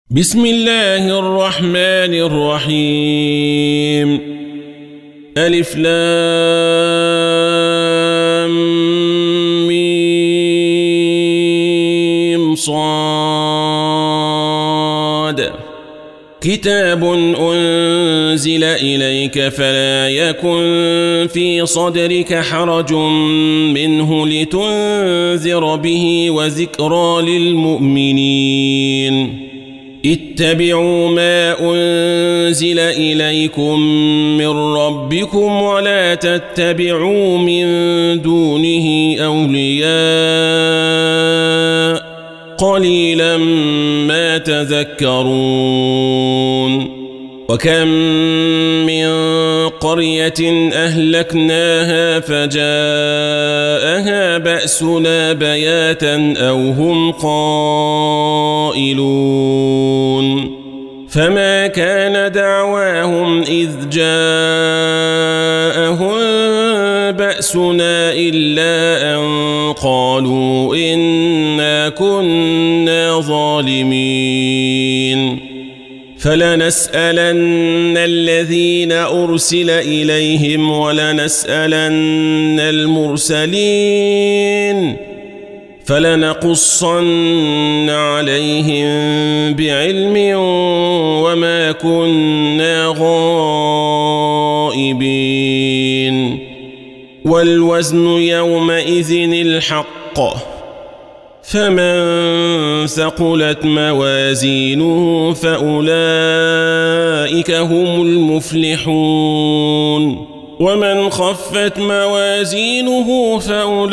بسم الله الرحمن الرحيم ألف لام ميم صاد كتاب أنزل إليك فلا يكن في صدرك حرج منه لتنذر به وذكرى للمؤمنين اتبعوا ما أنزل إليكم من ربكم ولا تتبعوا من دونه أولياء قليلا ما تذكرون وكم من قرية أهلكناها فجاءها بأسنا بياتا أو هم قائلون فما كان دعواهم إذ جاءهم بأسنا إلا أن قالوا إنا كنا ظالمين فلنسألن الذين أرسل إليهم ولنسألن المرسلين فلنقصن عليهم بعلم وما كنا غائبين والوزن يومئذ الحق فمن ثقلت موازينه فأولئك هم المفلحون ومن خفت موازينه فأولئك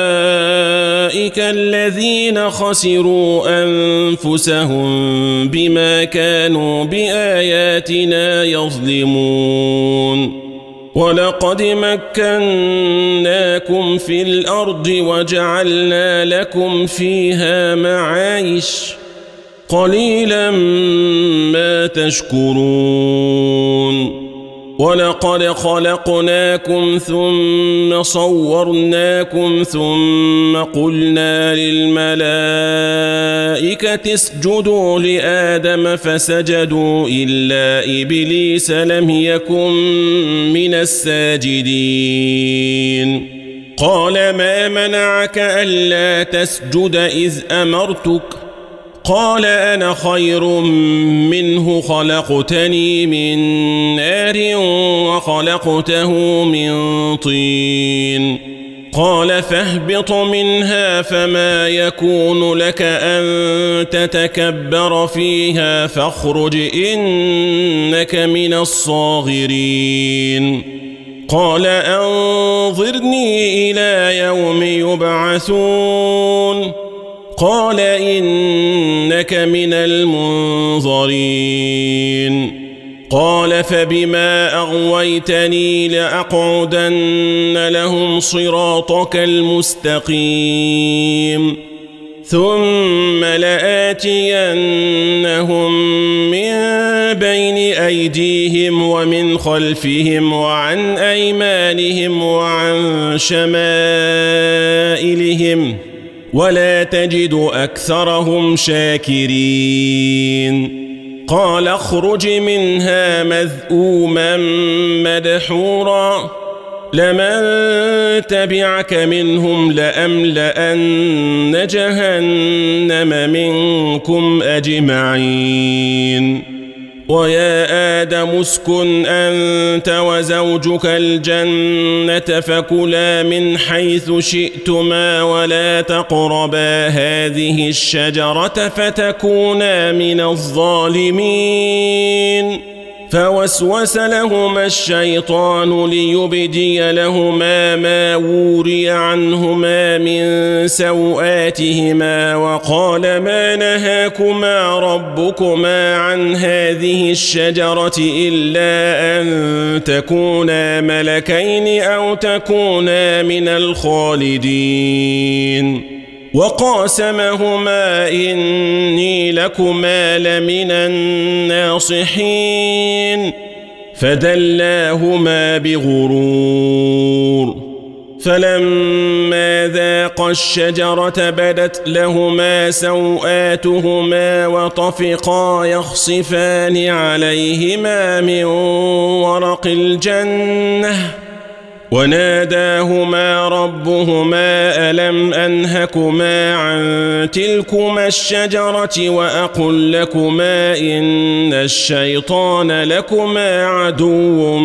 الذين خسروا أنفسهم بما كانوا بآياتنا يظلمون ولقد مكناكم في الأرض وجعلنا لكم فيها معايش قليلا ما تشكرون ولقد خلقناكم ثم صورناكم ثم قلنا للملائكة اسجدوا لآدم فسجدوا إلا إبليس لم يكن من الساجدين قال ما منعك ألا تسجد إذ أمرتك قال أنا خير منه خلقتني من نار وخلقته من طين قال فاهبط منها فما يكون لك أن تتكبر فيها فاخرج إنك من الصاغرين قال أنظرني إلى يوم يبعثون قال إنك من المنظرين قال فبما أغويتني لأقعدن لهم صراطك المستقيم ثم لآتينهم من بين أيديهم ومن خلفهم وعن أيمانهم وعن شمائلهم ولا تجد أكثرهم شاكرين قال اخرج منها مذءوما مدحورا لمن تبعك منهم لأملأن جهنم منكم أجمعين ويا آدم اسكن أنت وزوجك الجنة فكلا من حيث شئتما ولا تقربا هذه الشجرة فتكونا من الظالمين فوسوس لهما الشيطان ليبدي لهما ما وري عنهما من سوآتهما وقال ما نهاكما ربكما عن هذه الشجرة إلا أن تكونا ملكين أو تكونا من الخالدين وقاسمهما إني لكما لمن الناصحين فدلاهما بغرور فلما ذاقا الشجرة بدت لهما سوآتهما وطفقا يخصفان عليهما من ورق الجنة وناداهما ربهما ألم أنهكما عن تلكما الشجرة وأقل لكما إن الشيطان لكما عدو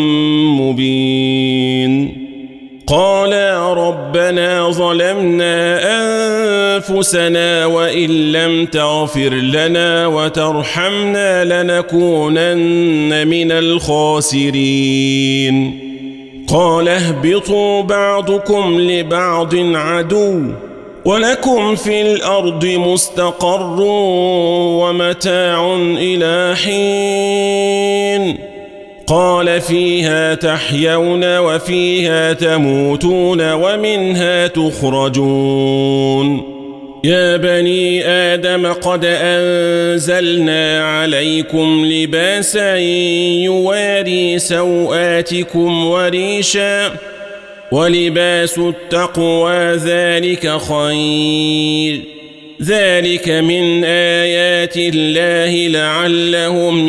مبين قالا ربنا ظلمنا أنفسنا وإن لم تغفر لنا وترحمنا لنكونن من الخاسرين قال اهبطوا بعضكم لبعض عدو ولكم في الأرض مستقر ومتاع إلى حين قال فيها تحيون وفيها تموتون ومنها تخرجون يا بني آدم قد أنزلنا عليكم لباسا يواري سوآتكم وريشا ولباس التقوى ذلك خير ذلك من آيات الله لعلهم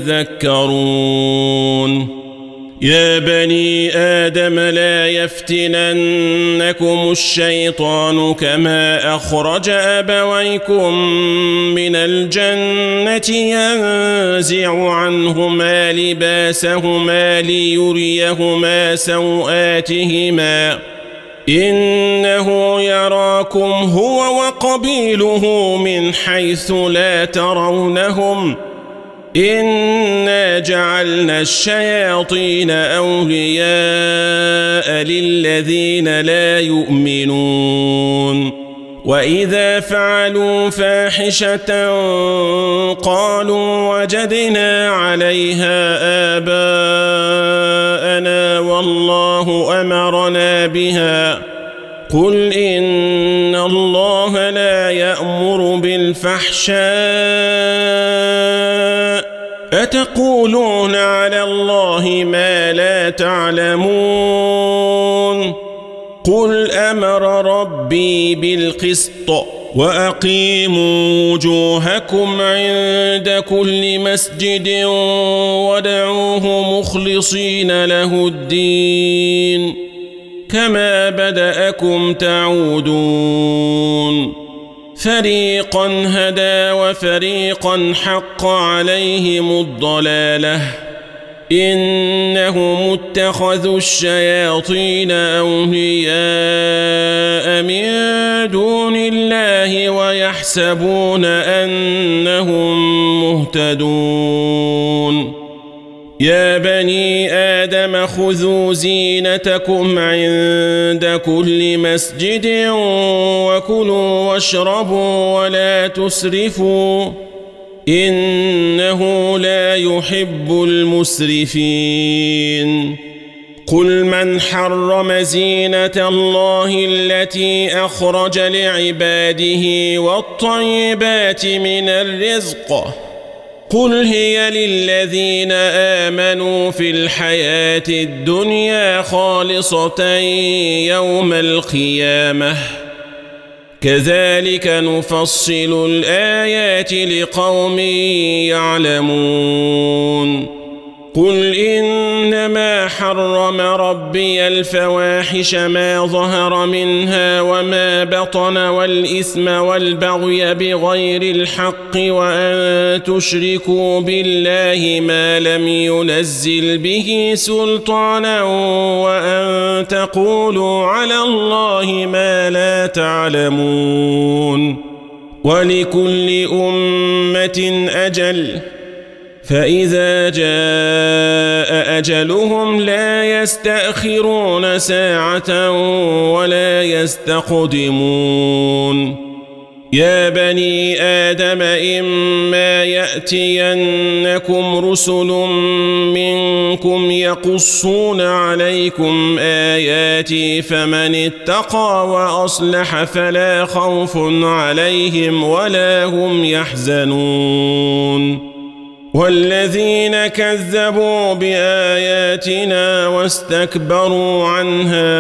يذكرون يا بني آدم لا يفتننكم الشيطان كما أخرج أبويكم من الجنة ينزع عنهما لباسهما ليريهما سوآتهما إنه يراكم هو وقبيله من حيث لا ترونهم إنا جعلنا الشياطين أولياء للذين لا يؤمنون وإذا فعلوا فاحشة قالوا وجدنا عليها آباءنا والله أمرنا بها قل إن الله لا يأمر بالفحشاء أتقولون على الله ما لا تعلمون قل أمر ربي بالقسط وأقيموا وجوهكم عند كل مسجد وادعوه مخلصين له الدين كما بدأكم تعودون فريقا هدى وفريقا حق عليهم الضلالة إنهم اتخذوا الشياطين أولياء من دون الله ويحسبون أنهم مهتدون يا بني آدم خذوا زينتكم عند كل مسجد وكلوا واشربوا ولا تسرفوا إنه لا يحب المسرفين قل من حرم زينة الله التي أخرج لعباده والطيبات من الرزق قل هي للذين آمنوا في الحياة الدنيا خالصة يوم القيامة كذلك نفصل الآيات لقوم يعلمون قل إنما حرم ربي الفواحش ما ظهر منها وما بطن والإثم والبغي بغير الحق وأن تشركوا بالله ما لم ينزل به سلطانا وأن تقولوا على الله ما لا تعلمون ولكل أمة أجل فإذا جاء أجلهم لا يستأخرون ساعة ولا يستقدمون يا بني آدم إما يأتينكم رسل منكم يقصون عليكم آياتي فمن اتقى وأصلح فلا خوف عليهم ولا هم يحزنون والذين كذبوا بآياتنا واستكبروا عنها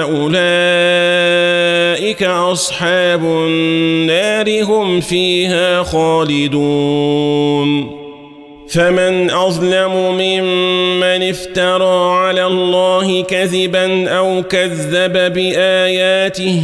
أولئك أصحاب النار هم فيها خالدون فمن أظلم ممن افترى على الله كذبا أو كذب بآياته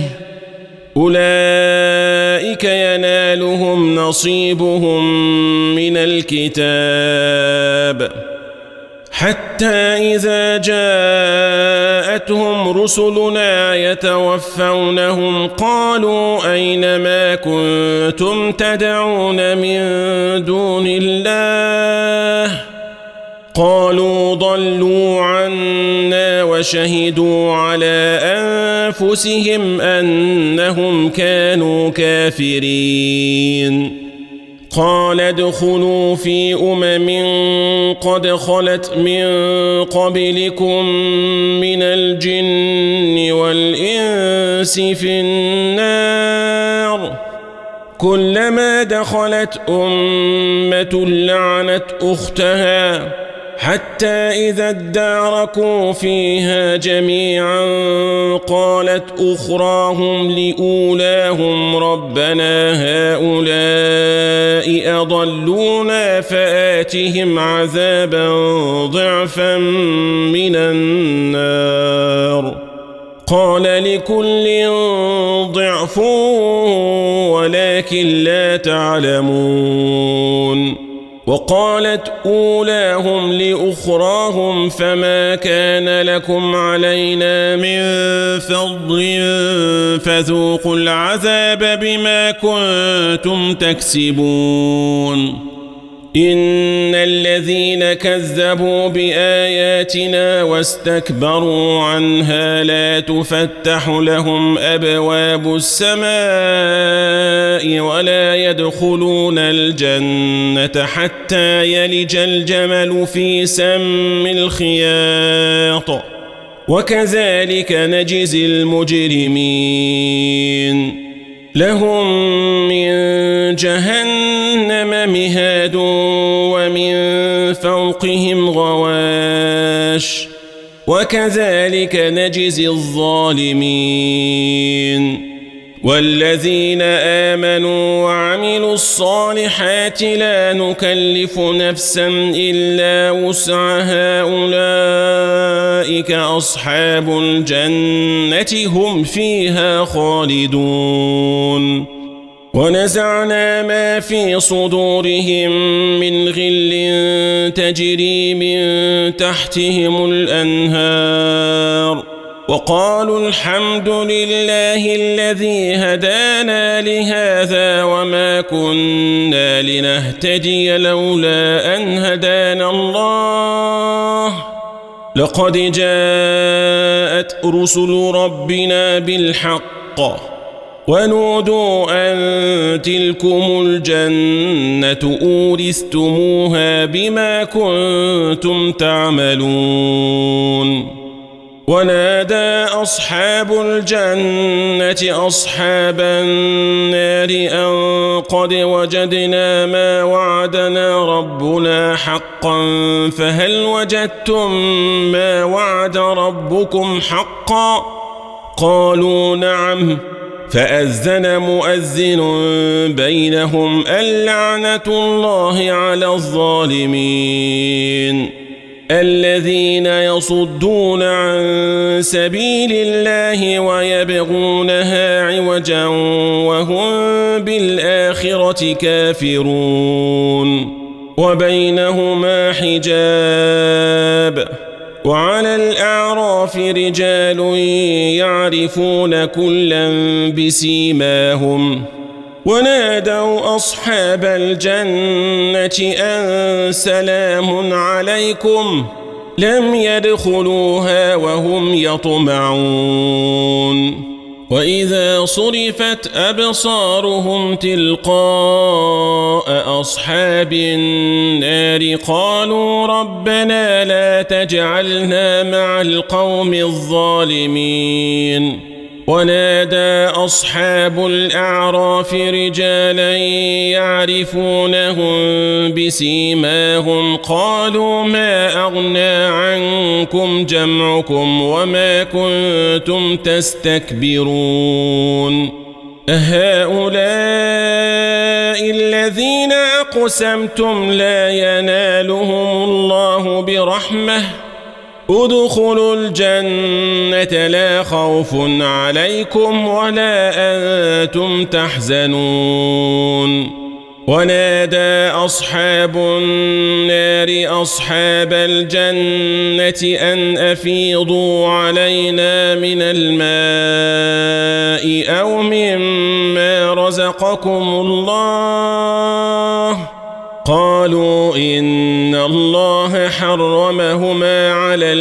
أولئك ينالهم نصيبهم من الكتاب حتى إذا جاءتهم رسلنا يتوفونهم قالوا أين ما كنتم تدعون من دون الله قالوا ضلوا عنا وشهدوا على أنفسهم أنهم كانوا كافرين قال ادخلوا في قد خلت من قبلكم من الجن والإنس في النار كلما دخلت أمة لعنت أختها حتى إذا اداركوا فيها جميعا قالت أخراهم لأولاهم ربنا هؤلاء أضلونا فآتهم عذابا ضعفا من النار قال لكل ضعف ولكن لا تعلمون وقالت أولاهم لأخراهم فما كان لكم علينا من فضل فذوقوا العذاب بما كنتم تكسبون إن الذين كذبوا بآياتنا واستكبروا عنها لا تفتح لهم أبواب السماء ولا يدخلون الجنة حتى يلج الجمل في سم الخياط وكذلك نجزي المجرمين لهم من جهنم مهاد ومن فوقهم غواش وكذلك نجزي الظالمين والذين آمنوا وعملوا الصالحات لا نكلف نفسا إلا وسعها أولئك أصحاب الجنة هم فيها خالدون ونزعنا ما في صدورهم من غل تجري من تحتهم الأنهار وقالوا الحمد لله الذي هدانا لهذا وما كنا لنهتدي لولا أن هدانا الله لقد جاءت رسل ربنا بالحق ونودوا أن تلكم الجنة أورثتموها بما كنتم تعملون ونادى أصحاب الجنة أصحاب النار أن قد وجدنا ما وعدنا ربنا حقا فهل وجدتم ما وعد ربكم حقا قالوا نعم فأذن مؤذن بينهم اللعنة الله على الظالمين الذين يصدون عن سبيل الله ويبغونها عوجا وهم بالآخرة كافرون وبينهما حجاب وعلى الأعراف رجال يعرفون كلا بسيماهم ونادوا أصحاب الجنة أن سلام عليكم لم يدخلوها وهم يطمعون وإذا صرفت أبصارهم تلقاء أصحاب النار قالوا ربنا لا تجعلنا مع القوم الظالمين ونادى أصحاب الأعراف رجالا يعرفونهم بسيماهم قالوا ما أغنى عنكم جمعكم وما كنتم تستكبرون أهؤلاء الذين أقسمتم لا ينالهم الله برحمة ادخلوا الجنة لا خوف عليكم ولا أنتم تحزنون ونادى أصحاب النار أصحاب الجنة أن أفيضوا علينا من الماء أو مما رزقكم الله قالوا إن الله حرمهما على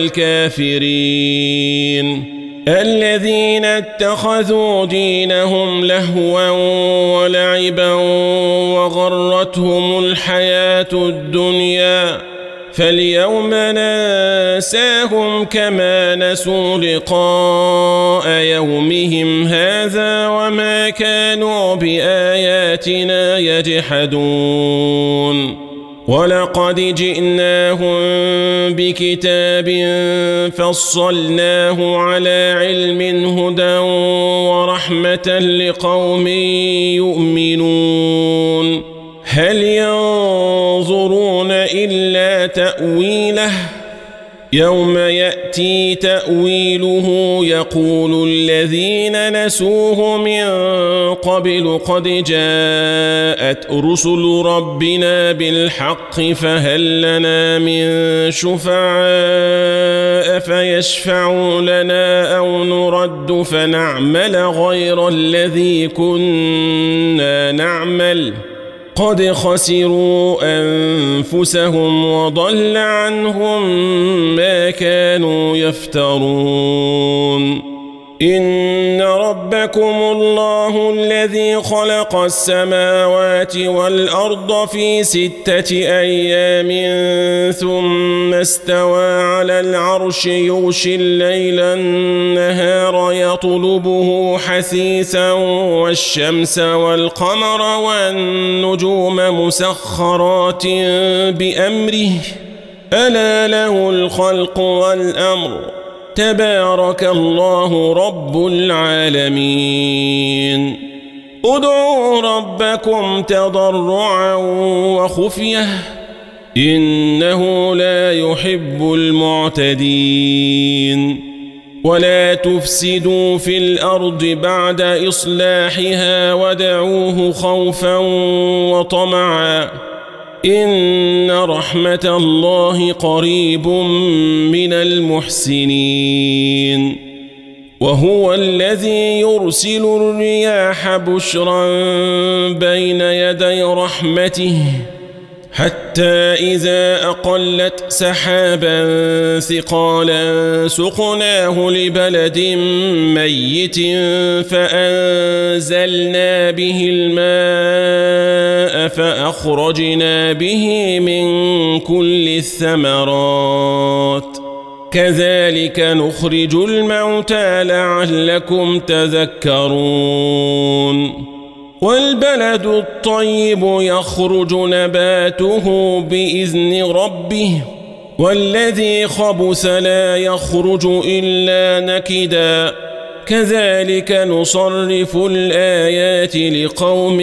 الكافرين الذين اتخذوا دينهم لهوا ولعبا وغرتهم الحياة الدنيا فاليوم ننساهم كما نسوا لقاء يومهم هذا وما كانوا بآياتنا يجحدون ولقد جئناهم بكتاب فصلناه على علم هدى ورحمة لقوم يؤمنون هل ينظرون إلا تأويله يوم يأتي تأويله يقول الذين نسوه من قبل قد جاءت رسل ربنا بالحق فهل لنا من شفعاء فيشفعوا لنا أو نرد فنعمل غير الذي كنا نعمل قد خسروا أنفسهم وضل عنهم ما كانوا يفترون إن ربكم الله الذي خلق السماوات والأرض في 6 أيام ثم استوى على العرش يغشي الليل النهار يطلبه حثيثا والشمس والقمر والنجوم مسخرات بأمره ألا له الخلق والأمر تبارك الله رب العالمين ادعوا ربكم تضرعا وخفية إنه لا يحب المعتدين ولا تفسدوا في الأرض بعد إصلاحها ودعوه خوفا وطمعا إن رحمة الله قريب من المحسنين وهو الذي يرسل الرياح بشرا بين يدي رحمته حتى إذا أقلت سحابا ثقالا سقناه لبلد ميت فأنزلنا به الماء فأخرجنا به من كل الثمرات كذلك نخرج الموتى لعلكم تذكرون والبلد الطيب يخرج نباته بإذن ربه والذي خبث لا يخرج إلا نكدا كذلك نصرف الآيات لقوم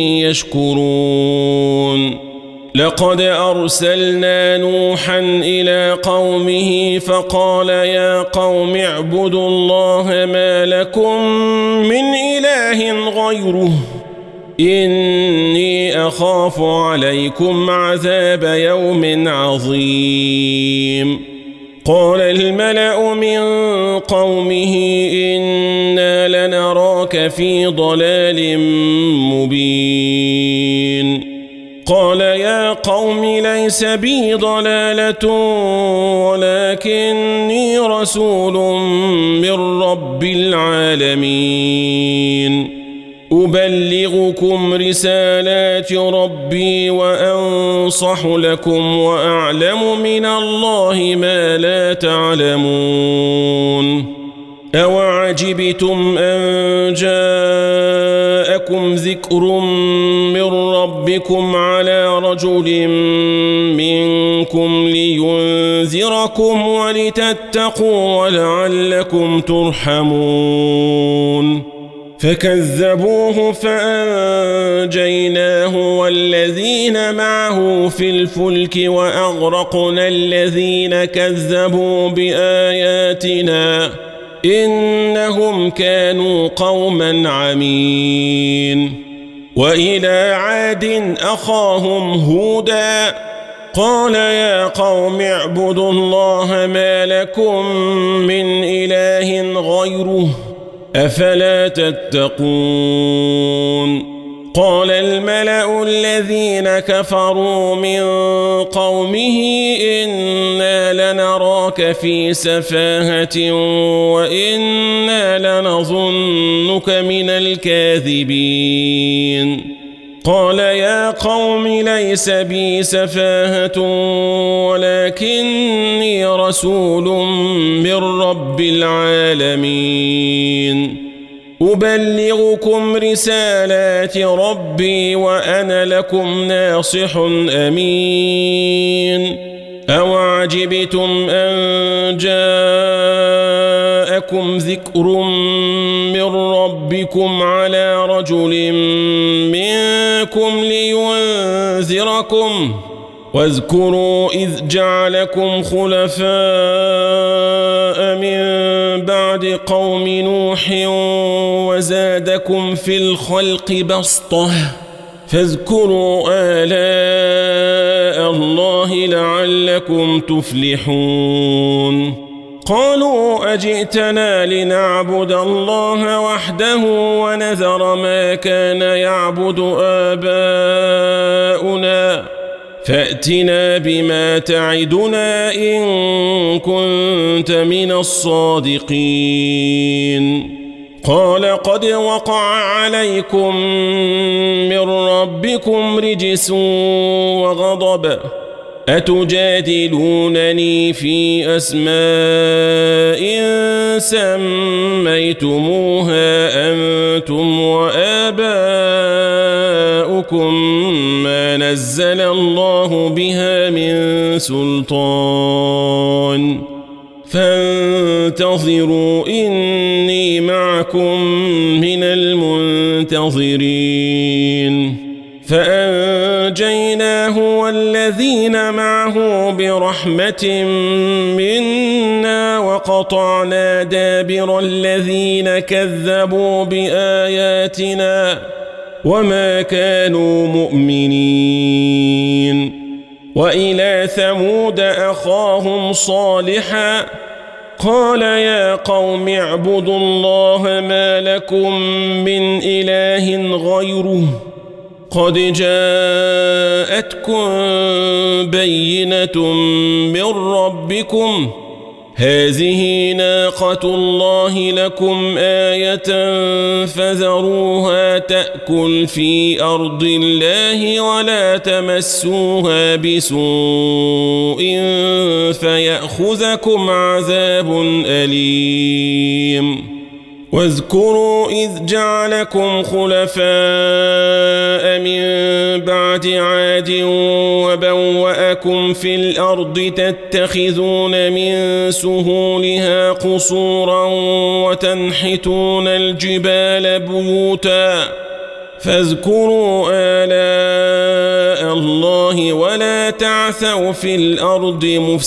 يشكرون لقد أرسلنا نوحا إلى قومه فقال يا قوم اعبدوا الله ما لكم من إله غيره إني أخاف عليكم عذاب يوم عظيم قال الملأ من قومه إنا لنراك في ضلال مبين قال يا قوم ليس بي ضلالة ولكني رسول من رب العالمين أبلغكم رسالات ربي وأنصح لكم وأعلم من الله ما لا تعلمون أوعجبتم أن جاءكم ذكر من ربكم على رجل منكم لينذركم ولتتقوا ولعلكم ترحمون فكذبوه فأنجيناه والذين معه في الفلك وأغرقنا الذين كذبوا بآياتنا إنهم كانوا قوما عمين وإلى عاد أخاهم هودا قال يا قوم اعبدوا الله ما لكم من إله غيره أفلا تتقون قال الملأ الذين كفروا من قومه إنا لنراك في سفاهة وإنا لنظنك من الكاذبين قال يا قوم ليس بي سفاهة ولكني رسول من رب العالمين أبلغكم رسالات ربي وأنا لكم ناصح أمين أوعجبتم أن جاءكم ذكر من ربكم على رجل منكم لينذركم واذكروا إذ جعلكم خلفاء من بعد قوم نوح وزادكم في الخلق بسطة فاذكروا آلاء الله لعلكم تفلحون قالوا أجئتنا لنعبد الله وحده ونذر ما كان يعبد آباؤنا فأتنا بما تعدنا إن كنت من الصادقين قال قد وقع عليكم من ربكم رجس وغضب أتجادلونني في أسماء سميتموها أنتم وآباؤكم ما نزل الله بها من سلطان فانتظروا إني معكم من المنتظرين فأنجيناه والذين معه برحمة منا وقطعنا دابر الذين كذبوا بآياتنا وما كانوا مؤمنين وإلى ثمود أخاهم صالحا قال يا قوم اعبدوا الله ما لكم من إله غيره قد جاءتكم بينة من ربكم هذه ناقة الله لكم آية فذروها تأكل في أرض الله ولا تمسوها بسوء فيأخذكم عذاب أليم واذكروا إذ جعلكم خلفاء من بعد عاد وبوأكم في الأرض تتخذون من سهولها قصورا وتنحتون الجبال بيوتا فاذكروا آلاء الله ولا تعثوا في الأرض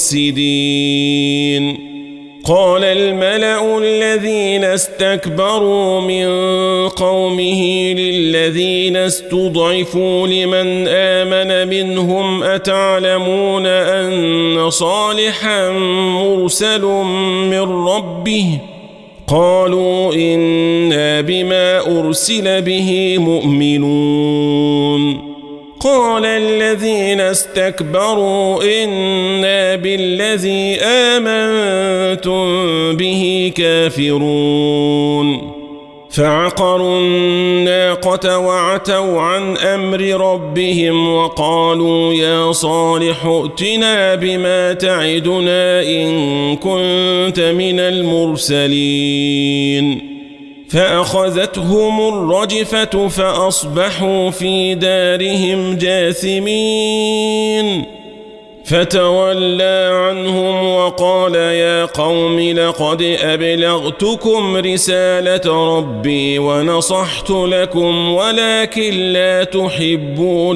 مفسدين قال الملأ الذين استكبروا من قومه للذين استضعفوا لمن آمن منهم أتعلمون أن صالحا مرسل من ربه قالوا إنا بما أرسل به مؤمنون قال الذين استكبروا إنا بالذي آمنتم به كافرون فعقروا الناقة وعتوا عن أمر ربهم وقالوا يا صالح ائتنا بما تعدنا إن كنت من المرسلين فأخذتهم الرجفة فأصبحوا في دارهم جاثمين فتولى عنهم وقال يا قوم لقد أبلغتكم رسالة ربي ونصحت لكم ولكن لا تحبون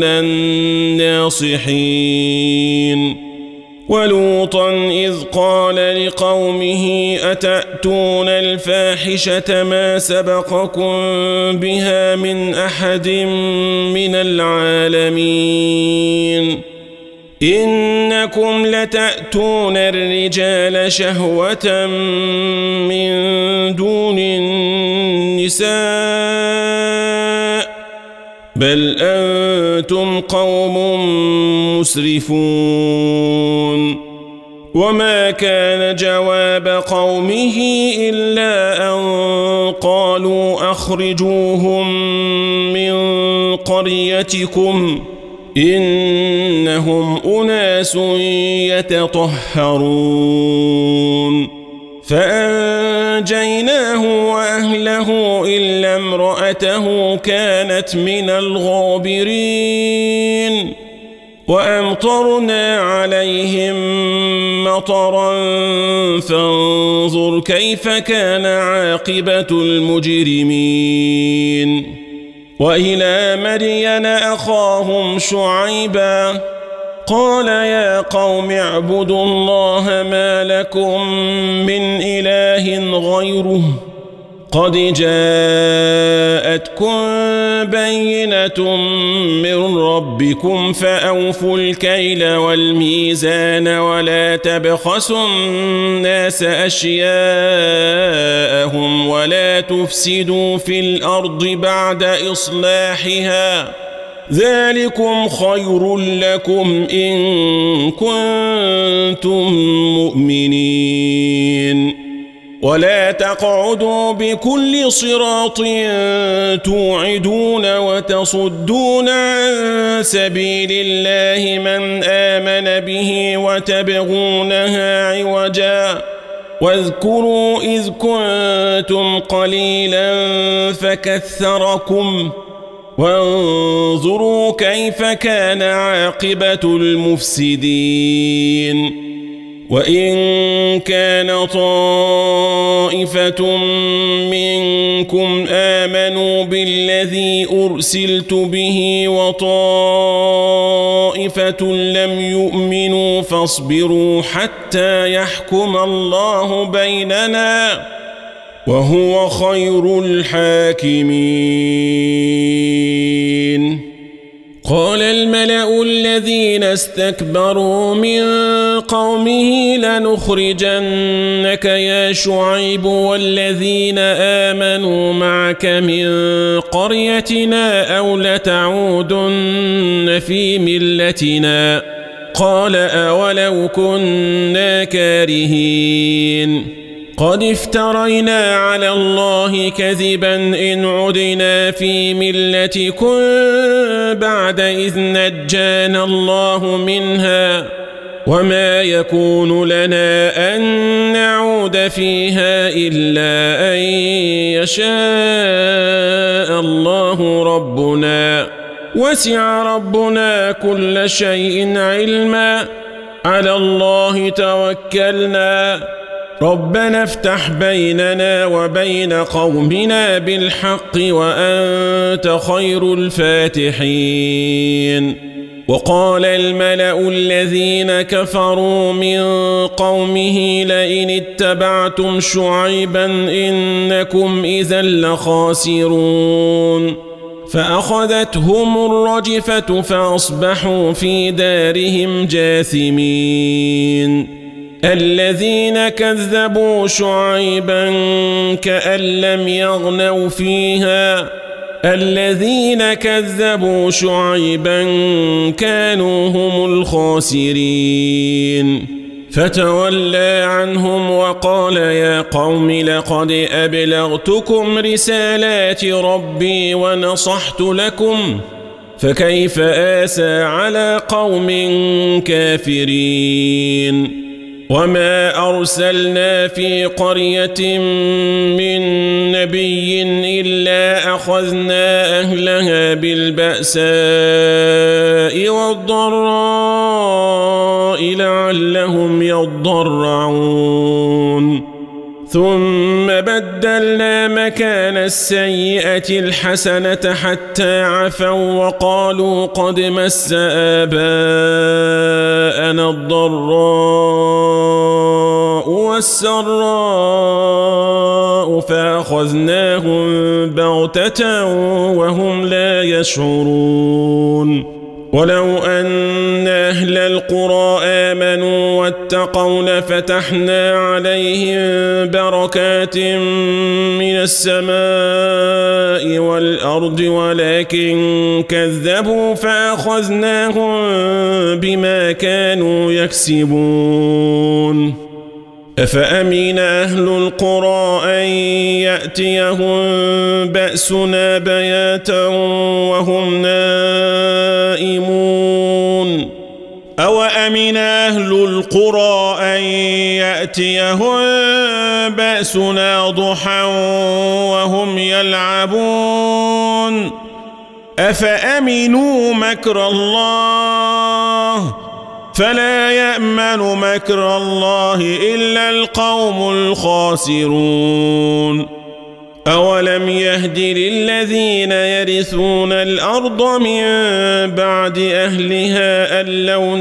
الناصحين ولوطا إذ قال لقومه أتأتون الفاحشة ما سبقكم بها من أحد من العالمين إنكم لتأتون الرجال شهوة من دون النساء بل أنتم قوم مسرفون وما كان جواب قومه إلا أن قالوا أخرجوهم من قريتكم إنهم أناس يتطهرون فأنجيناه وأهله إلا امرأته كانت من الغابرين وأمطرنا عليهم مطرا فانظر كيف كان عاقبة المجرمين وإلى مدين أخاهم شعيبا قال يا قوم اعبدوا الله ما لكم من إله غيره قد جاءتكم بينة من ربكم فأوفوا الكيل والميزان ولا تبخسوا الناس أشياءهم ولا تفسدوا في الأرض بعد إصلاحها ذلكم خير لكم إن كنتم مؤمنين ولا تقعدوا بكل صراط توعدون وتصدون عن سبيل الله من آمن به وتبغونها عوجا واذكروا إذ كنتم قليلا فكثركم وانظروا كيف كان عاقبة المفسدين وإن كان طائفة منكم آمنوا بالذي أرسلت به وطائفة لم يؤمنوا فاصبروا حتى يحكم الله بيننا وهو خير الحاكمين قال الملأ الذين استكبروا من قومه لنخرجنك يا شعيب والذين آمنوا معك من قريتنا أو لتعودن في ملتنا قال أولو كنا كارهين قد افترينا على الله كذبا إن عدنا في ملتكم بعد إذ نجانا الله منها وما يكون لنا أن نعود فيها إلا أن يشاء الله ربنا وسع ربنا كل شيء علما على الله توكلنا ربنا افتح بيننا وبين قومنا بالحق وأنت خير الفاتحين وقال الملأ الذين كفروا من قومه لئن اتبعتم شعيبا إنكم إذا لخاسرون فأخذتهم الرجفة فأصبحوا في دارهم جاثمين الذين كذبوا شعيبا كأن لم يغنوا فيها الذين كذبوا شعيبا كانوا هم الخاسرين فتولى عنهم وقال يا قوم لقد أبلغتكم رسالات ربي ونصحت لكم فكيف آسى على قوم كافرين وما أرسلنا في قرية من نبي إلا أخذنا أهلها بالبأساء والضراء لعلهم يضرعون ثم بدلنا مكان السيئة الحسنة حتى عفوا وقالوا قد مس آباءنا الضراء والسراء فأخذناهم بغتة وهم لا يشعرون ولو أن أهل القرى آمنوا واتقوا لفتحنا عليهم بركات من السماء والأرض ولكن كذبوا فأخذناهم بما كانوا يكسبون أفأمن أهل القرى أن يأتيهم بأسنا بياتا وهم نائمون أوأمن أهل القرى أن يأتيهم بأسنا ضحى وهم يلعبون أفأمنوا مكر الله فلا يأمن مكر الله إلا القوم الخاسرون أولم يهد للذين يرثون الأرض من بعد أهلها أن لو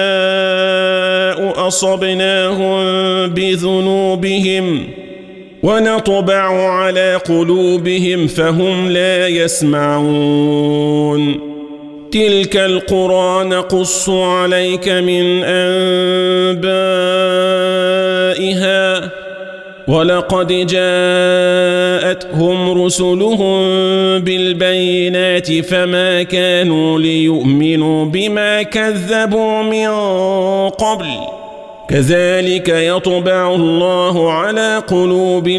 نشاء أصبناهم بذنوبهم ونطبع على قلوبهم فهم لا يسمعون تلك القرى نقص عليك من أنبائها ولقد جاءتهم رسلهم بالبينات فما كانوا ليؤمنوا بما كذبوا من قبل كذلك يطبع الله على قلوب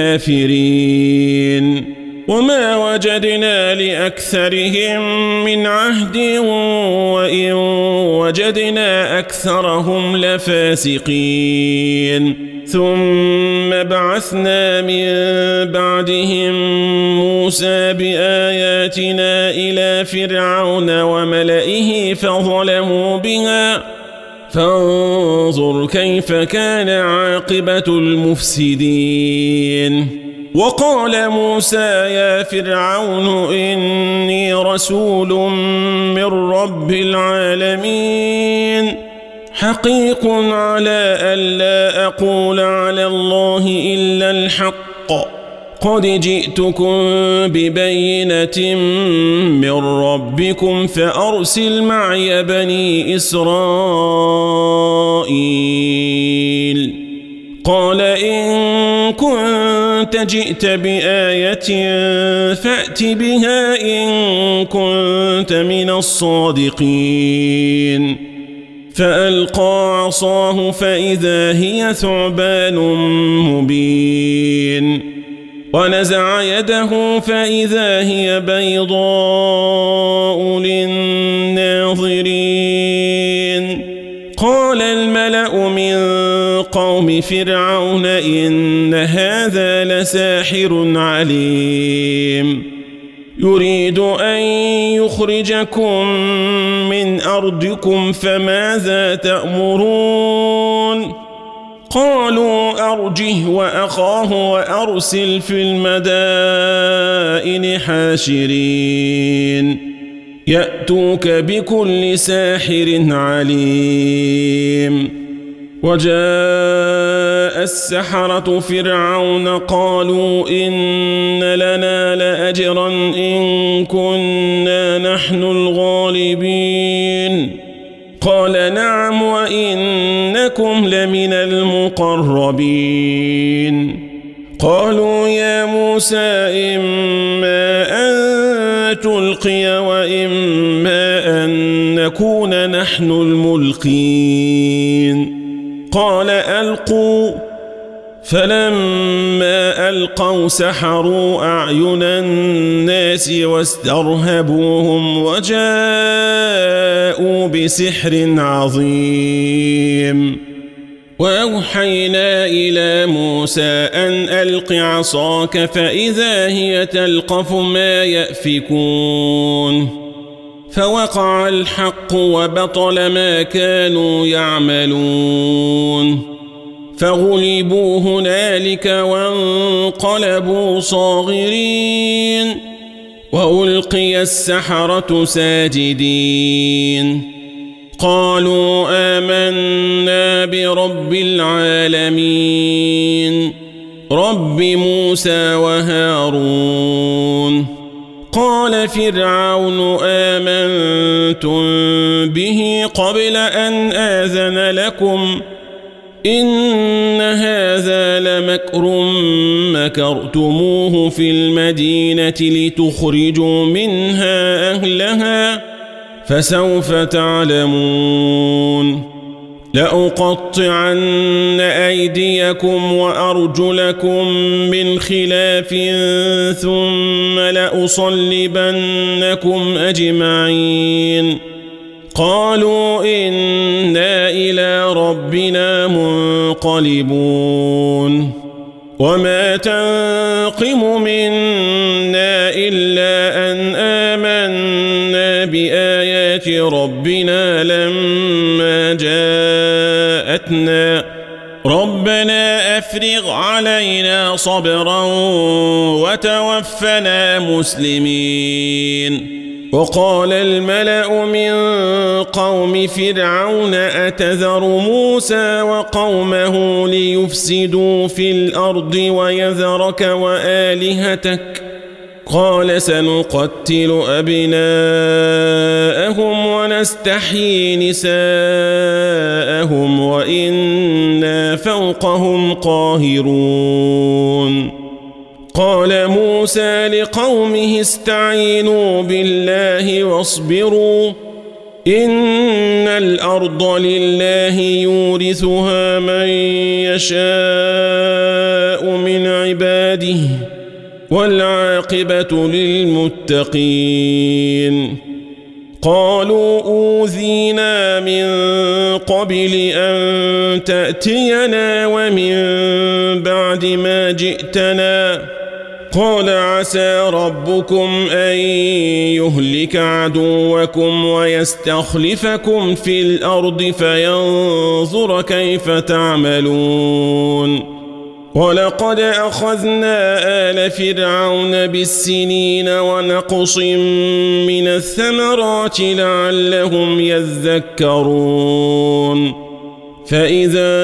الكافرين وما وجدنا لأكثرهم من عهد وإن وجدنا أكثرهم لفاسقين ثم بعثنا من بعدهم موسى بآياتنا إلى فرعون وملئه فظلموا بها فانظر كيف كان عاقبة المفسدين وقال موسى يا فرعون إني رسول من رب العالمين حقيق على ألا أقول على الله إلا الحق قد جئتكم ببينة من ربكم فأرسل معي بني إسرائيل قال إن كنت جئت بآية فأت بها إن كنت من الصادقين فألقى عصاه فإذا هي ثعبان مبين ونزع يده فإذا هي بيضاء للناظرين قال الملأ من قوم فرعون إن هذا لساحر عليم يريد أن يخرجكم من أرضكم فماذا تأمرون قالوا أرجه وأخاه وأرسل في المدائن حاشرين يأتوك بكل ساحر عليم وجاء السحرة فرعون قالوا إن لنا لأجرا إن كنا نحن الغالبين قال نعم وإنكم لمن المقربين قالوا يا موسى إما أن تلقي وإما أن نكون نحن الملقين قال ألقوا فلما ألقوا سحروا أعين الناس واسترهبوهم وجاءوا بسحر عظيم وأوحينا إلى موسى أن ألق عصاك فإذا هي تلقف ما يأفكون فوقع الحق وبطل ما كانوا يعملون فغلبوا هنالك وانقلبوا صاغرين وألقي السحرة ساجدين قالوا آمنا برب العالمين رب موسى وهارون قال فرعون آمنتم به قبل أن آذن لكم إن هذا لمكر مكرتموه في المدينة لتخرجوا منها أهلها فسوف تعلمون لأقطعن أيديكم وأرجلكم من خلاف ثم لأصلبنكم أجمعين قالوا إنا إلى ربنا منقلبون وما تنقم منا إلا أن آمنا بآيات ربنا لما جاءتنا ربنا أفرغ علينا صبرا وتوفنا مسلمين وقال الملأ من قوم فرعون أتذر موسى وقومه ليفسدوا في الأرض ويذرك وآلهتك قال سنقتل أبناءهم ونستحيي نساءهم وإنا فوقهم قاهرون قال موسى لقومه استعينوا بالله واصبروا إن الأرض لله يورثها من يشاء من عباده والعاقبة للمتقين قالوا أوذينا من قبل أن تأتينا ومن بعد ما جئتنا قال عسى ربكم أن يهلك عدوكم ويستخلفكم في الأرض فينظر كيف تعملون ولقد أخذنا آل فرعون بالسنين ونقص من الثمرات لعلهم يذكرون فإذا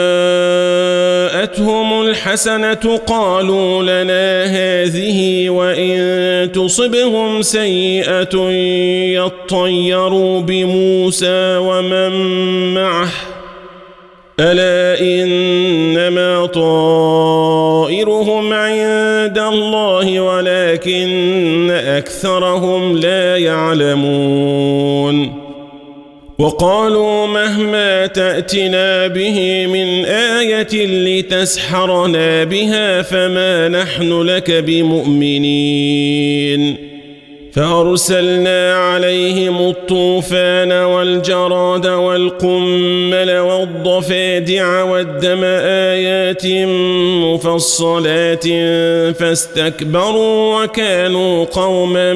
جاءتهم الحسنة قالوا لنا هذه وإن تصبهم سيئة يطيروا بموسى ومن معه ألا إنما طائرهم عند الله ولكن أكثرهم لا يعلمون وقالوا مهما تأتنا به من آية لتسحرنا بها فما نحن لك بمؤمنين فأرسلنا عليهم الطوفان والجراد والقمل والضفادع والدم آيات مفصلات فاستكبروا وكانوا قوما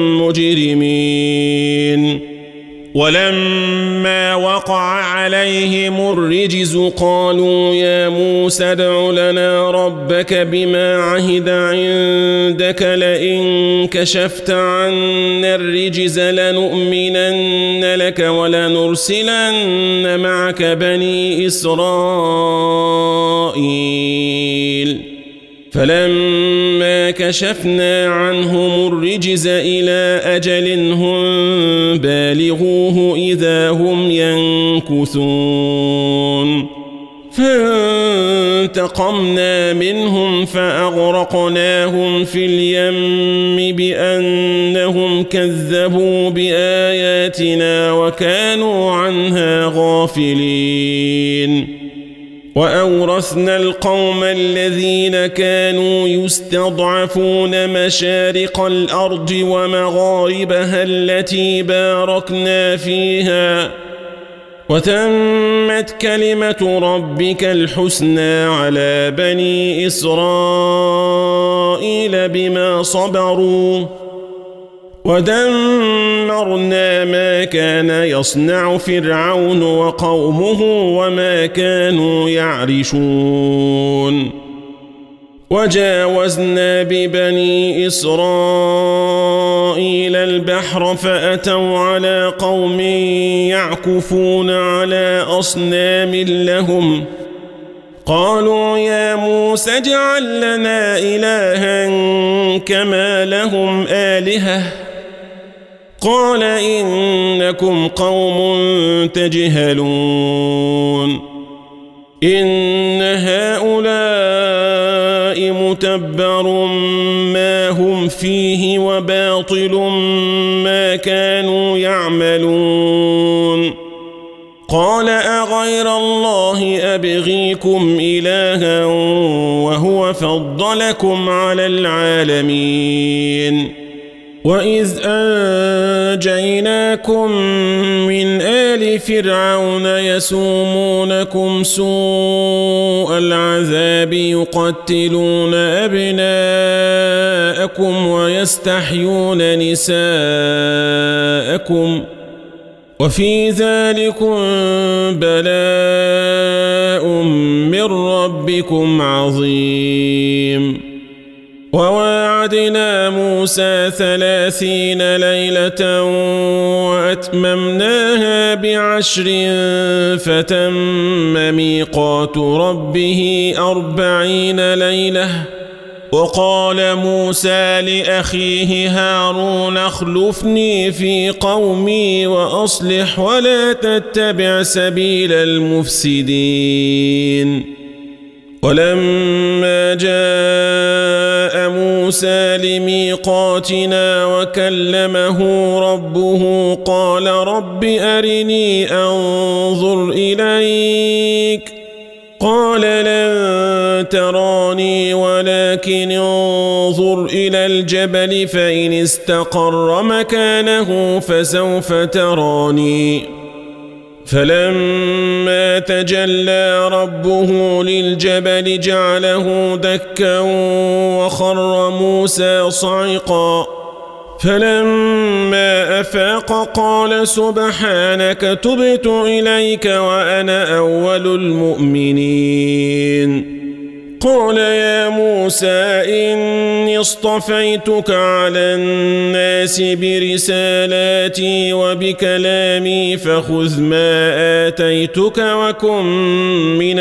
مجرمين ولما وقع عليهم الرجز قالوا يا موسى ادع لنا ربك بما عهد عندك لئن كشفت عنا الرجز لنؤمنن لك ولنرسلن معك بني إسرائيل فلما كشفنا عنهم الرجز إلى أجل هم بالغوه إذا هم ينكثون فانتقمنا منهم فأغرقناهم في اليم بأنهم كذبوا بآياتنا وكانوا عنها غافلين وأورثنا القوم الذين كانوا يستضعفون مشارق الأرض ومغاربها التي باركنا فيها وتمت كلمة ربك الحسنى على بني إسرائيل بما صبروا ودمرنا ما كان يصنع فرعون وقومه وما كانوا يعرشون وجاوزنا ببني إسرائيل البحر فأتوا على قوم يعكفون على أصنام لهم قالوا يا موسى اجعل لنا إلها كما لهم آلهة قال إنكم قوم تجهلون إن هؤلاء متبر ما هم فيه وباطل ما كانوا يعملون قال أغير الله أبغيكم إلها وهو فضلكم على العالمين وإذ أنجيناكم من آل فرعون يسومونكم سوء العذاب يقتلون أبناءكم ويستحيون نساءكم وفي ذلكم بلاء من ربكم عظيم وواعدنا موسى 30 ليلة وأتممناها ب10 فتم ميقات ربه 40 ليلة وقال موسى لأخيه هارون اخلفني في قومي وأصلح ولا تتبع سبيل المفسدين ولما جاء موسى لميقاتنا وكلمه ربه قال رب أرني أنظر إليك قال لن تراني ولكن انظر إلى الجبل فإن استقر مكانه فسوف تراني فلما تجلى ربه للجبل جعله دكا وخر موسى صعقا فلما أفاق قال سبحانك تبت إليك وأنا أول المؤمنين قال يا موسى إني اصطفيتك على الناس برسالاتي وبكلامي فخذ ما آتيتك وكن من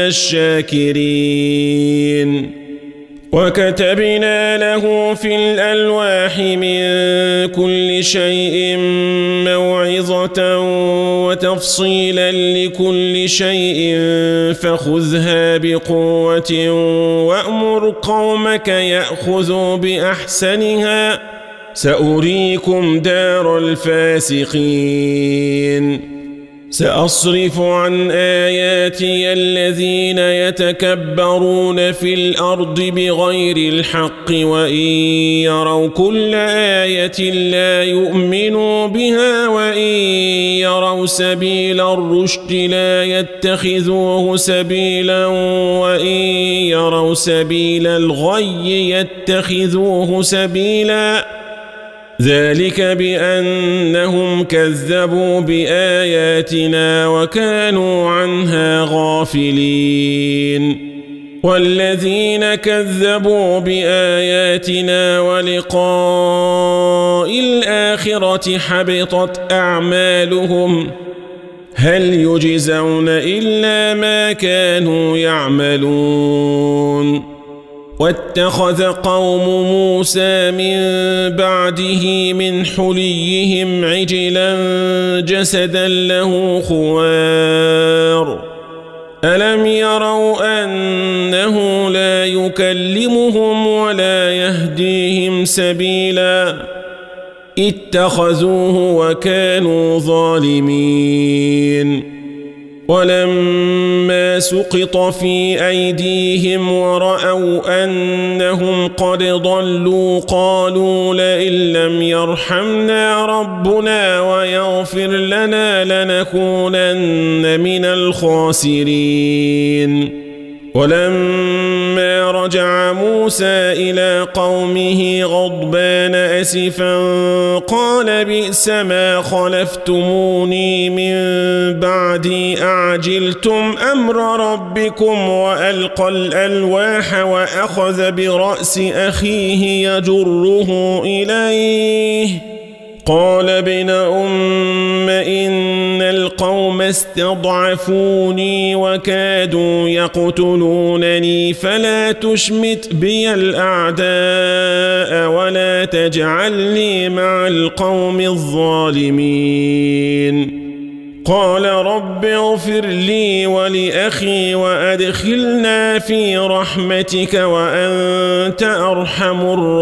الشاكرين وكتبنا له في الألواح من كل شيء موعظة وتفصيلا لكل شيء فخذها بقوة وأمر قومك يأخذوا بأحسنها سأريكم دار الفاسقين سأصرف عن آياتي الذين يتكبرون في الأرض بغير الحق وإن يروا كل آية لا يؤمنوا بها وإن يروا سبيل الرشد لا يتخذوه سبيلا وإن يروا سبيل الغي يتخذوه سبيلا ذلك بأنهم كذبوا بآياتنا وكانوا عنها غافلين والذين كذبوا بآياتنا ولقاء الآخرة حبطت أعمالهم هل يجزون إلا ما كانوا يعملون واتخذ قوم موسى من بعده من حليهم عجلا جسدا له خوار ألم يروا أنه لا يكلمهم ولا يهديهم سبيلا اتخذوه وكانوا ظالمين ولما سقط في أيديهم ورأوا أنهم قد ضلوا قالوا لئن لم يرحمنا ربنا ويغفر لنا لنكونن من الخاسرين. ولما رجع موسى إلى قومه غضبان أسفا قال بئس ما خلفتموني من بعدي أعجلتم أمر ربكم وألقى الألواح وأخذ برأس أخيه يجره إليه قال ابن أم إن القوم استضعفوني وكادوا يقتلونني فلا تشمت بي الأعداء ولا تجعلني مع القوم الظالمين. قال رب اغفر لي ولأخي وأدخلنا في رحمتك وأنت أرحم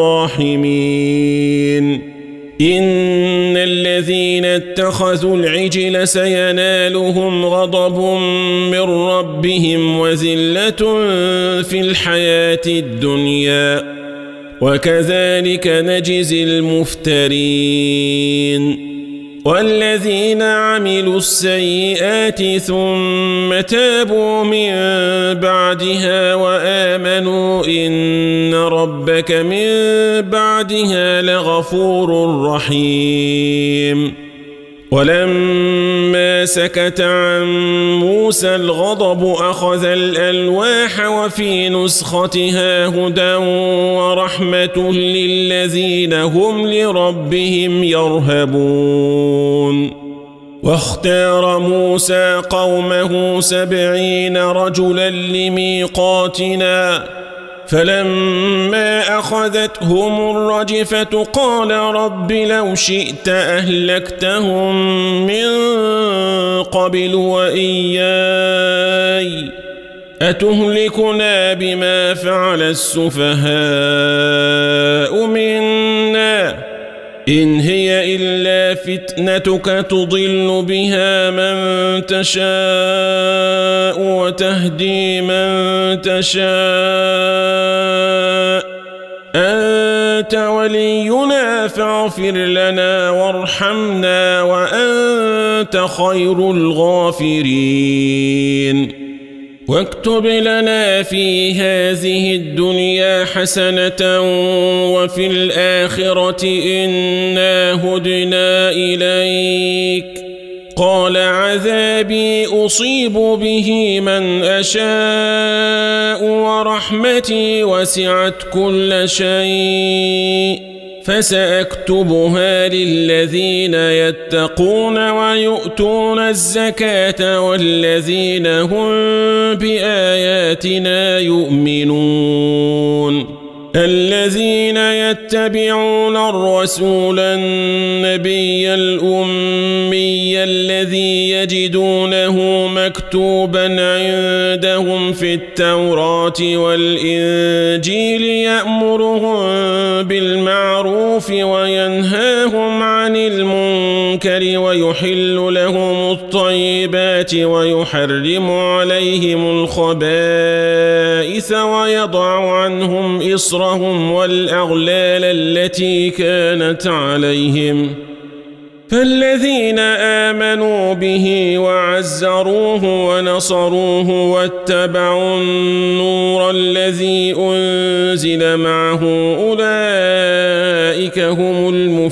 الراحمين. إن الذين اتخذوا العجل سينالهم غضب من ربهم وذلة في الحياة الدنيا وكذلك نجزي المفترين. والذين عملوا السيئات ثم تابوا من بعدها وآمنوا إن ربك من بعدها لغفور رحيم. ولما سكت عن موسى الغضب أخذ الألواح وفي نسختها هدى ورحمة للذين هم لربهم يرهبون. واختار موسى قومه 70 رجلا لميقاتنا فلما أخذتهم الرجفة قال رب لو شئت أهلكتهم من قبل وإياي أتهلكنا بما فعل السفهاء منا إن هي إلا فتنتك تضل بها من تشاء وتهدي من تشاء أنت ولينا فاغفر لنا وارحمنا وأنت خير الغافرين. واكتب لنا في هذه الدنيا حسنة وفي الآخرة إنا هدنا إليك قال عذابي أصيب به من أشاء ورحمتي وسعت كل شيء فسأكتبها للذين يتقون ويؤتون الزكاة والذين هم بآياتنا يؤمنون. الذين يتبعون الرسول النبي الأمي الذي يجدونه مكتوبا عندهم في التوراة والإنجيل يأمرهم بالمعروف وينهاهم عن المنكر ويحل لهم الطيبات ويحرم عليهم الخبائث ويضع عنهم إصرهم والأغلال التي كانت عليهم فالذين آمنوا به وعزروه ونصروه واتبعوا النور الذي أنزل معه أولئك هم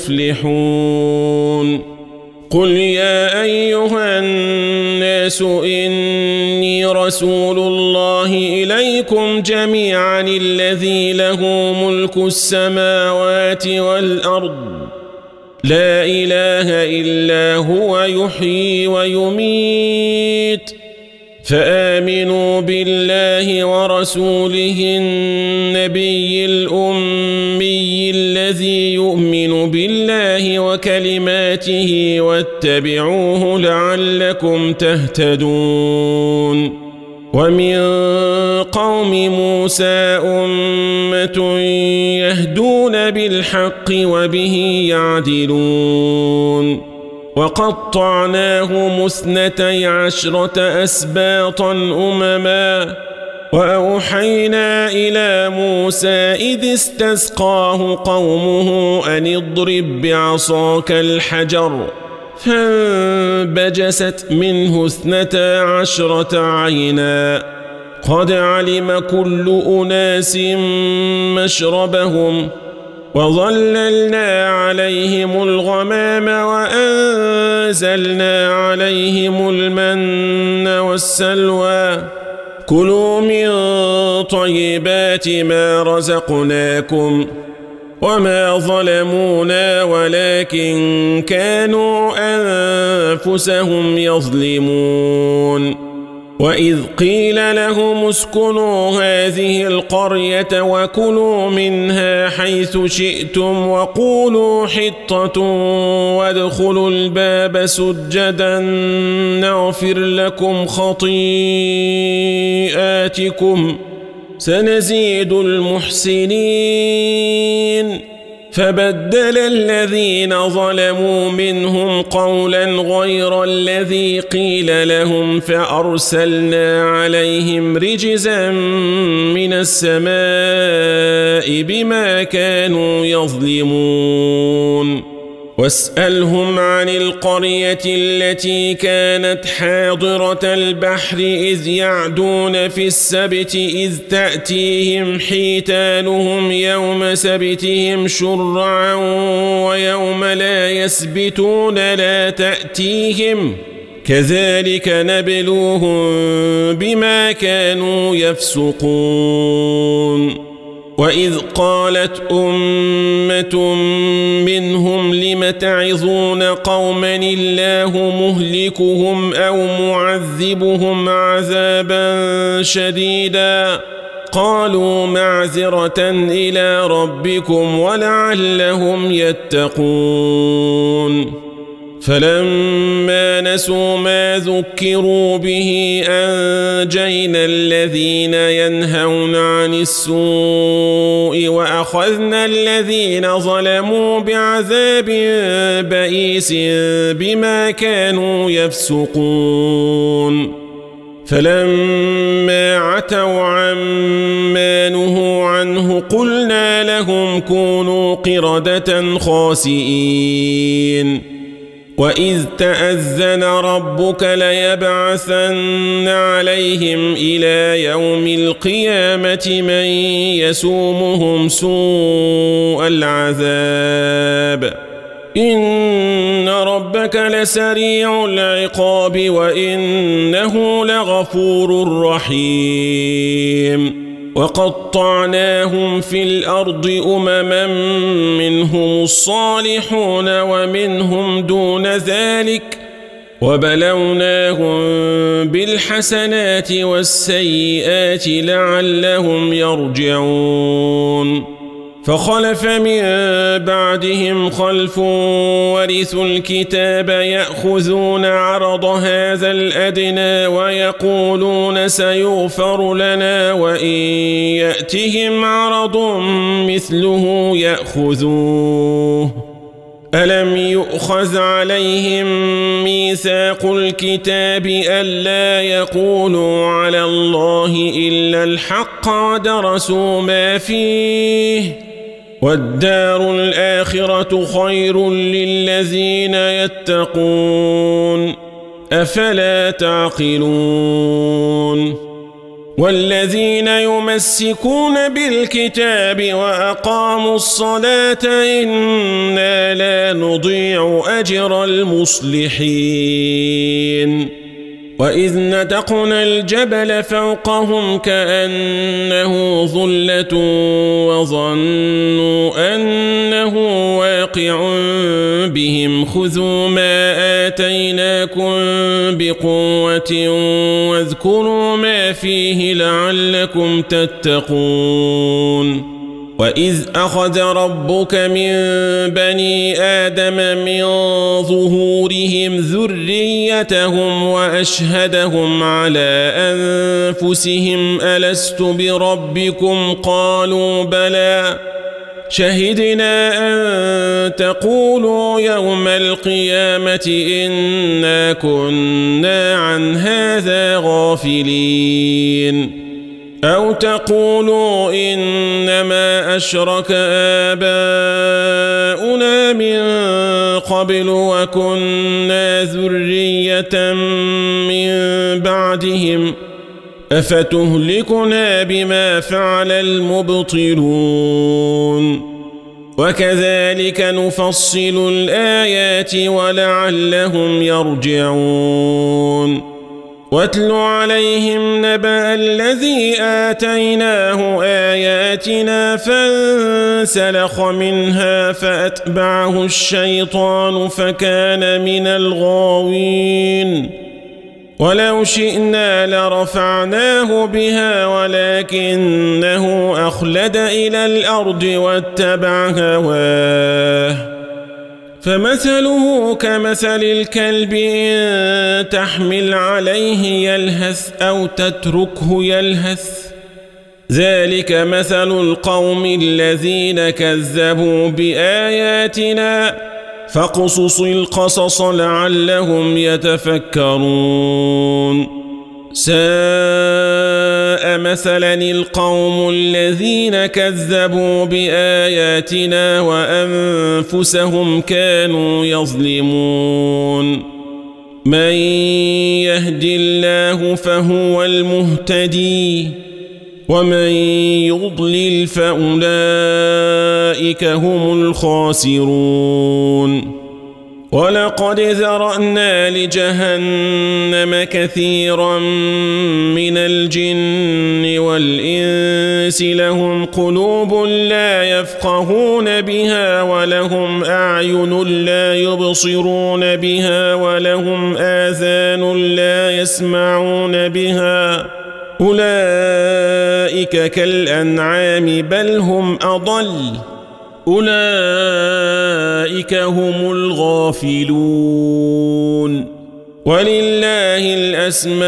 المفلحون. قل يا أيها الناس إني رسول الله إليكم جميعا الذي له ملك السماوات والأرض لا إله إلا هو يحيي ويميت فآمنوا بالله ورسوله النبي الأمي الذي يؤمن بالله وكلماته واتبعوه لعلكم تهتدون. ومن قوم موسى أمة يهدون بالحق وبه يعدلون. وقطعناهم 12 أسباطا أمما وأوحينا إلى موسى إذ استسقاه قومه أن اضرب بعصاك الحجر فانبجست منه 12 عينا قد علم كل أناس مشربهم وظللنا عليهم الغمام وأنزلنا عليهم المن والسلوى كلوا من طيبات ما رزقناكم وما ظلمونا ولكن كانوا أنفسهم يظلمون وإذ قيل لهم اسكنوا هذه القرية وكلوا منها حيث شئتم وقولوا حطة وادخلوا الباب سجدا نغفر لكم خطيئاتكم سنزيد المحسنين فبدل الذين ظلموا منهم قولا غير الذي قيل لهم فأرسلنا عليهم رجزا من السماء بما كانوا يظلمون واسألهم عن القرية التي كانت حاضرة البحر إذ يعدون في السبت إذ تأتيهم حيتانهم يوم سبتهم شرعا ويوم لا يسبتون لا تأتيهم كذلك نبلوهم بما كانوا يفسقون وإذ قالت أمة منهم لم تعظون قوما الله مهلكهم أو معذبهم عذابا شديدا قالوا معذرة إلى ربكم ولعلهم يتقون فلما نسوا ما ذكروا به أنجينا الذين ينهون عن السوء وأخذنا الذين ظلموا بعذاب بئيس بما كانوا يفسقون فلما عتوا عما نهوا عنه قلنا لهم كونوا قردة خاسئين وإذ تأذن ربك ليبعثن عليهم إلى يوم القيامة من يسومهم سوء العذاب إن ربك لسريع العقاب وإنه لغفور رحيم وقطعناهم في الأرض أمما منهم الصالحون ومنهم دون ذلك وبلوناهم بالحسنات والسيئات لعلهم يرجعون فخلف من بعدهم خلف ورثوا الكتاب يأخذون عرض هذا الأدنى ويقولون سيغفر لنا وإن يأتهم عرض مثله يأخذوه ألم يؤخذ عليهم ميثاق الكتاب ألا يقولوا على الله إلا الحق ودرسوا ما فيه والدار الآخرة خير للذين يتقون أفلا تعقلون والذين يمسكون بالكتاب وأقاموا الصلاة إنا لا نضيع أجر المصلحين وإذ نتقنا الجبل فوقهم كأنه ظلة وظنوا أنه واقع بهم خذوا ما آتيناكم بقوة واذكروا ما فيه لعلكم تتقون وإذ أخذ ربك من بني آدم من ظهورهم ذريتهم وأشهدهم على أنفسهم ألست بربكم قالوا بلى شهدنا أن تقولوا يوم القيامة إنا كنا عن هذا غافلين أو تقولوا إنما أشرك آباؤنا من قبل وكنا ذرية من بعدهم أفتهلكنا بما فعل المبطلون وكذلك نفصل الآيات ولعلهم يرجعون واتل عليهم نبأ الذي آتيناه آياتنا فانسلخ منها فأتبعه الشيطان فكان من الغاوين ولو شئنا لرفعناه بها ولكنه أخلد إلى الأرض واتبع هواه فمثله كمثل الكلب إن تحمل عليه يلهث أو تتركه يلهث ذلك مثل القوم الذين كذبوا بآياتنا فاقصص القصص لعلهم يتفكرون ساء مثلا القوم الذين كذبوا بآياتنا وأنفسهم كانوا يظلمون من يهد الله فهو المهتدي ومن يضلل فأولئك هم الخاسرون ولقد ذرأنا لجهنم كثيرا من الجن والإنس لهم قلوب لا يفقهون بها ولهم أعين لا يبصرون بها ولهم آذان لا يسمعون بها أولئك كالأنعام بل هم أضل أولئك هم الغافلون ولله الأسماء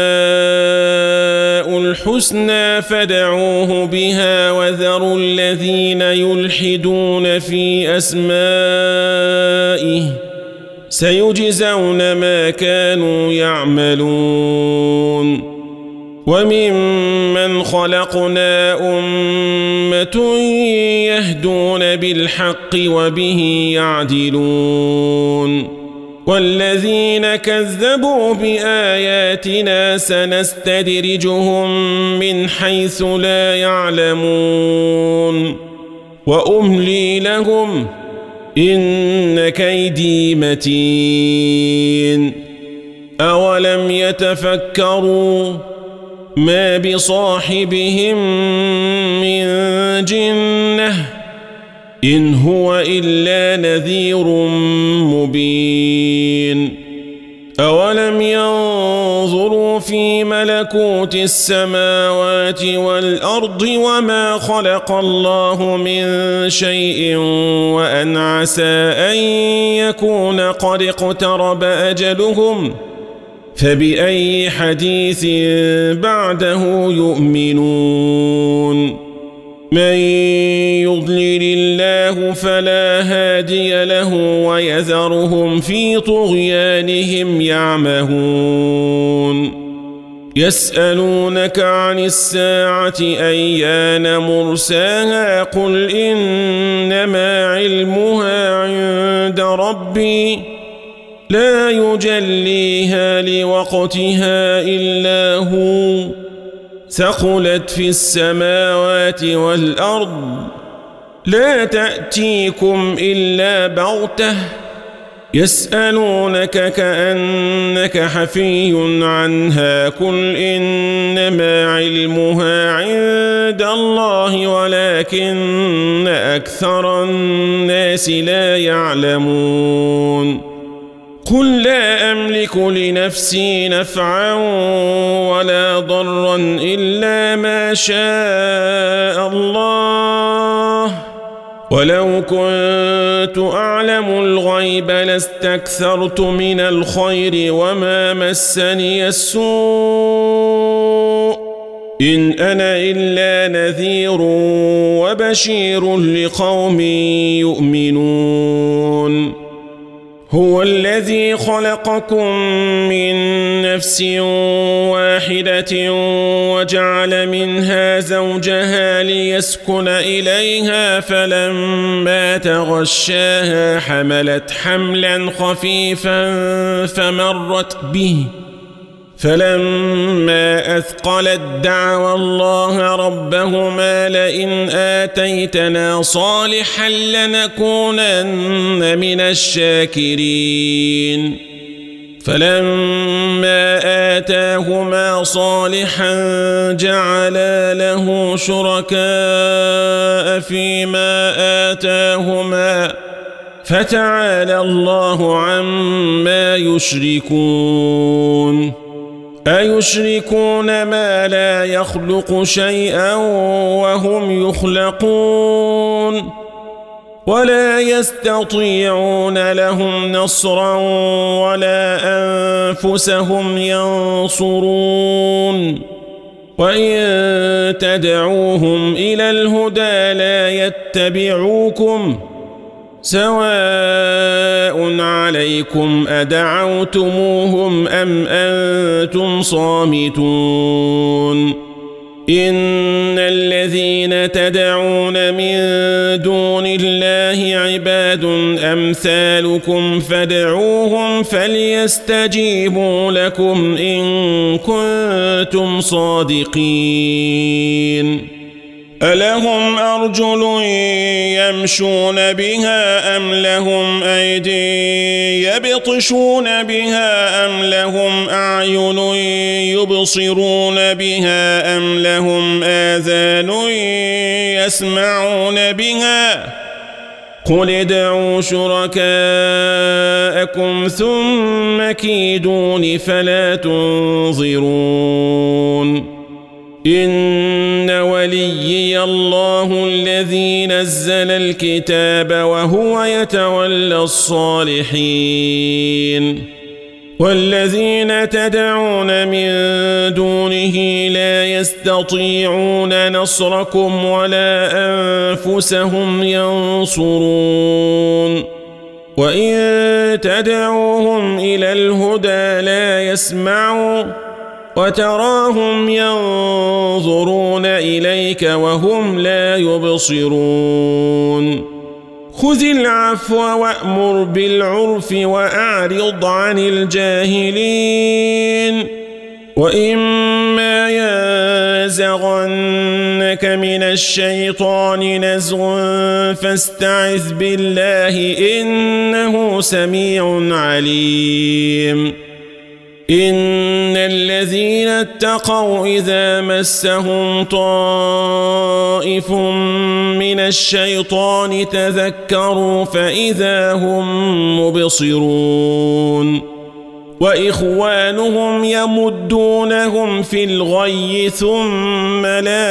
الحسنى فادعوه بها وذروا الذين يلحدون في أسمائه سيجزون ما كانوا يعملون وممن خلقنا أمة يهدون بالحق وبه يعدلون والذين كذبوا بآياتنا سنستدرجهم من حيث لا يعلمون وأملي لهم إن كيدي متين أولم يتفكروا ما بصاحبهم من جنة إن هو إلا نذير مبين أولم ينظروا في ملكوت السماوات والأرض وما خلق الله من شيء وأن عسى أن يكون قد اقترب أجلهم فبأي حديث بعده يؤمنون من يضلل الله فلا هادي له ويذرهم في طغيانهم يعمهون يسألونك عن الساعة أيان مرساها قل إنما علمها عند ربي لا يجليها لوقتها إلا هو ثقلت في السماوات والأرض لا تأتيكم إلا بغتة يسألونك كأنك حفي عنها قل إنما علمها عند الله ولكن أكثر الناس لا يعلمون قل لا أملك لنفسي نفعا ولا ضرا إلا ما شاء الله ولو كنت أعلم الغيب لاستكثرت من الخير وما مسني السوء إن أنا إلا نذير وبشير لقوم يؤمنون هو الذي خلقكم من نفس واحدة وجعل منها زوجها ليسكن إليها فلما تغشاها حملت حملا خفيفا فمرت به فلما أثقلت دعوا الله ربهما لئن آتيتنا صالحا لنكونن من الشاكرين فلما آتاهما صالحا جعلا له شركاء فيما آتاهما فتعالى الله عما يشركون أيشركون ما لا يخلق شيئا وهم يخلقون ولا يستطيعون لهم نصرا ولا أنفسهم ينصرون وإن تدعوهم إلى الهدى لا يتبعوكم سواء عليكم أدعوتموهم أم أنتم صامتون إن الذين تدعون من دون الله عباد أمثالكم فادعوهم فليستجيبوا لكم إن كنتم صادقين ألهم أرجل يمشون بها أم لهم أيدي يبطشون بها أم لهم أعين يبصرون بها أم لهم آذان يسمعون بها قل ادعوا شركاءكم ثم كيدون فلا تنظرون إن وليي الله الذي نزل الكتاب وهو يتولى الصالحين والذين تدعون من دونه لا يستطيعون نصركم ولا أنفسهم ينصرون وإن تدعوهم إلى الهدى لا يسمعوا وتراهم ينظرون إليك وهم لا يبصرون خذ العفو وأمر بالعرف وأعرض عن الجاهلين وإما ينزغنك من الشيطان نزغ فاستعذ بالله إنه سميع عليم إن الذين اتقوا إذا مسهم طائف من الشيطان تذكروا فإذا هم مبصرون وإخوانهم يمدونهم في الغي ثم لا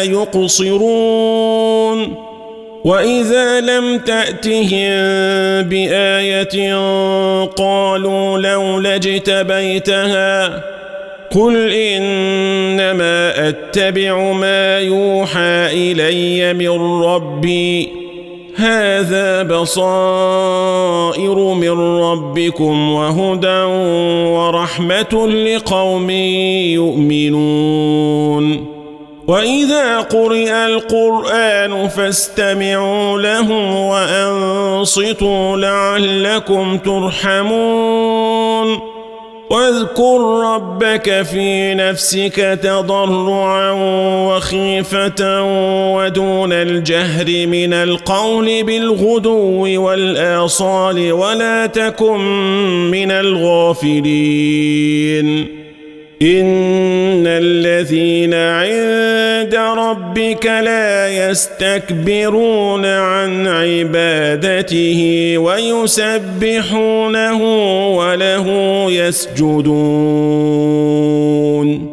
يقصرون وإذا لم تأتهم بآية قالوا لولا اجتبيتها قل إنما أتبع ما يوحى إلي من ربي هذا بصائر من ربكم وهدى ورحمة لقوم يؤمنون وإذا قرئ القرآن فاستمعوا له وأنصتوا لعلكم ترحمون واذكر ربك في نفسك تضرعا وخيفة ودون الجهر من القول بالغدو والآصال ولا تكن من الغافلين إن الذين عند ربك لا يستكبرون عن عبادته ويسبحونه وله يسجدون